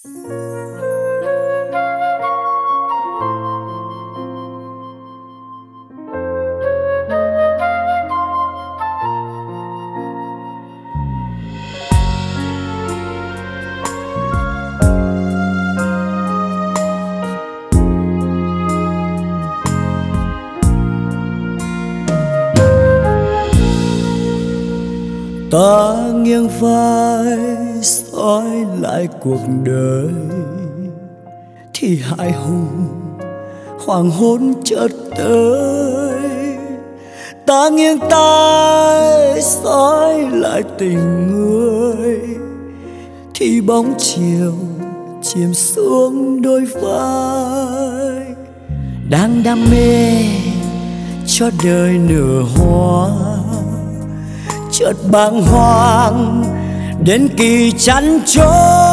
Ta nghiêng vai soi lại cuộc đời thì hãi hùng hoàng hôn chợt tới. Ta nghiêng tai soi lại tình người thì bóng chiều chìm xuống đôi vai. Đang đam mê cho đời nở hoa, chợt bàng hoàng đến kỳ chăn trôi.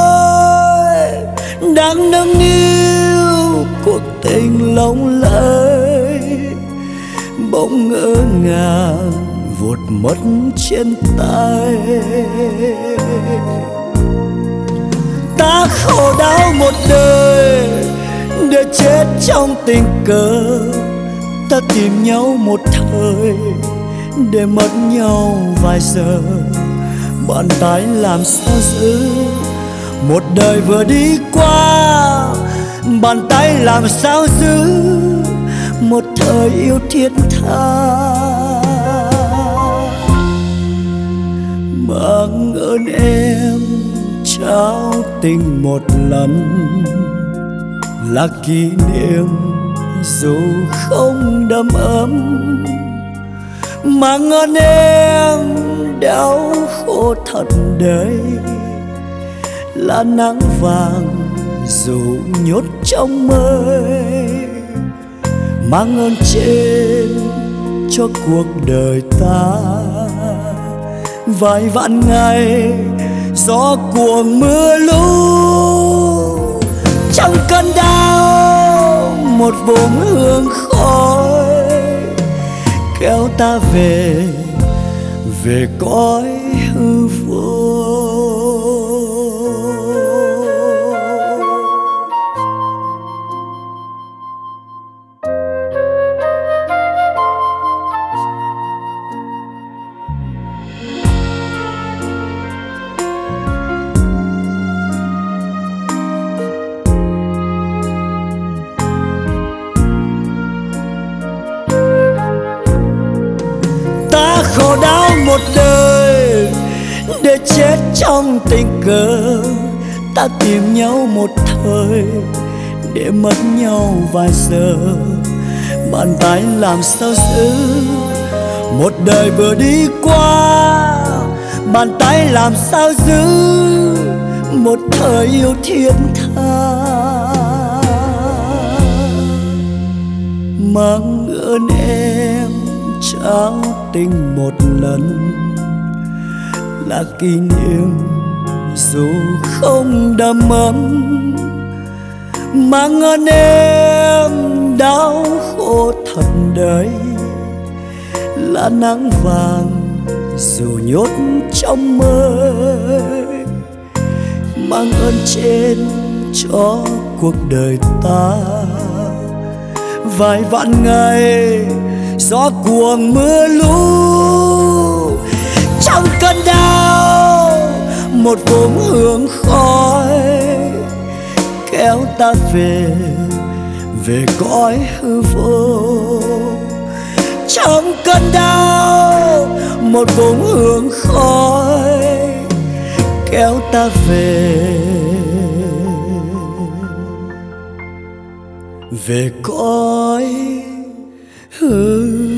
Đang nâng niu cuộc tình lộng lẫy, bỗng ngỡ ngàng vụt mất trên tay. Ta khổ đau một đời để chết trong tình cờ. Ta tìm nhau một thời để mất nhau vài giờ. Bàn tay làm sao giữ một đời vừa đi qua. Bàn tay làm sao giữ một thời yêu thiết tha. Mang ơn em trao tình một lần là kỷ niệm dù không đầm ấm. Mang ơn em đau khổ thật đấy là nắng vàng dù nhốt trong mơ. Mang ơn trên cho cuộc đời ta vài vạn ngày gió cuồng mưa lũ. Trong cơn đau một vùng hương khói kéo ta về cõi hư vô. Ta khổ đau một đời để chết trong tình cờ. Ta tìm nhau một thời để mất nhau vài giờ. Bàn tay làm sao giữ một đời vừa đi qua. Bàn tay làm sao giữ một thời yêu thiết tha. Mang ơn em trao tình một lần là kỷ niệm dù không đầm ấm. Mang ơn em đau khổ thật đấy là nắng vàng dù nhốt trong mơ. Mang ơn trên cho cuộc đời ta vài vạn ngày gió cuồng mưa lũ. Trong cơn đau một vùng hương khói kéo ta về cõi hư vô. Trong cơn đau một vùng hương khói kéo ta về cõi hư